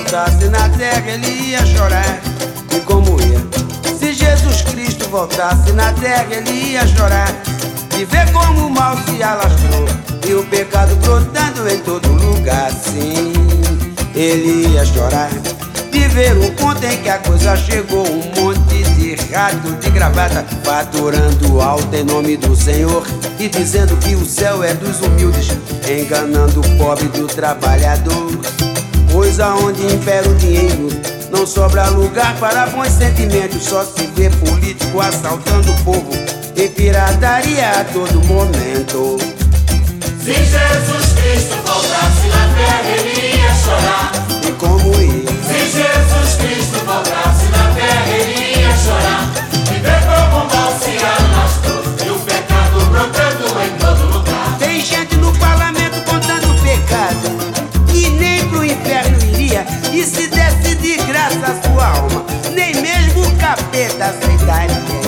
voltasse na terra, ele ia chorar. E como ia? Se Jesus Cristo voltasse na terra, ele ia chorar. E ver como o mal se alastrou e o pecado brotando em todo lugar. Sim, ele ia chorar. De ver o ponto em que a coisa chegou, um monte de rato de gravata faturando alto em nome do Senhor e dizendo que o céu é dos humildes, enganando o pobre do trabalhador. Pois aonde impera o dinheiro não sobra lugar para bons sentimentos, só se vê político assaltando o povo e pirataria a todo momento. Se Jesus Cristo voltasse na terra, ele ia chorar. E como ia? Se Jesus Cristo voltasse na terra, ele ia chorar. E ver como o mal se alastrou e o pecado brotando em todo lugar. Tem gente no parlamento contando pecado que nem pro inferno iria, e se desse de graça a sua alma, nem mesmo o capeta aceitaria.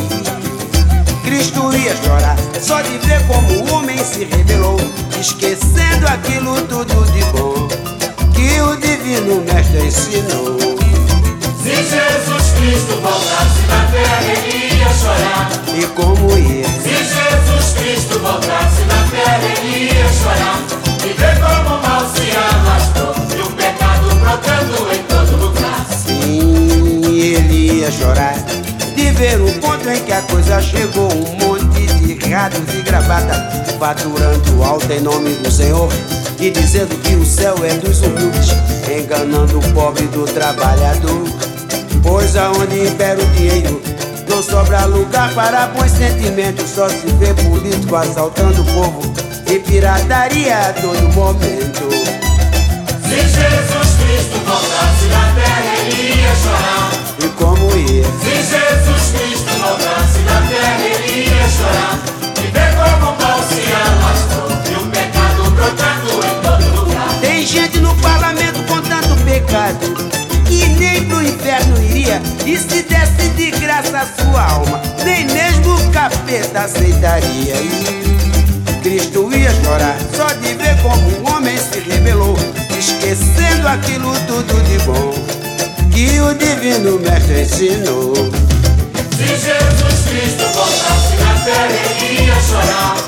Cristo ia chorar só de ver como o homem se rebelou, esquecendo aquilo tudo de bom que o divino mestre ensinou. Se Jesus Cristo voltasse na terra, ele ia chorar. E como ia? Se Jesus Cristo voltasse na terra, ele ia chorar. E ver como o mal se alastrou e o pecado brotando em todo lugar. Sim, ele ia chorar de ver o ponto em que a coisa chegou, um monte de ratos e gravata faturando alto em nome do Senhor e dizendo que o céu é dos humildes, enganando o pobre do trabalhador. Pois aonde impera o dinheiro não sobra lugar para bons sentimentos, só se vê político assaltando o povo e pirataria a todo momento. Se Jesus Cristo voltasse na terra, ele ia chorar. E como ia? Se Jesus Cristo voltasse na terra, ele ia chorar. E ver como o mal se alastrou e o pecado brotando em todo lugar. Tem gente no parlamento contando pecado que nem pro inferno iria, e se desse de graça a sua alma, nem mesmo o capeta aceitaria. E Cristo ia chorar só de ver como o homem se rebelou, esquecendo aquilo tudo de bom que o divino mestre ensinou. Se Jesus Cristo voltasse na terra, ele ia chorar.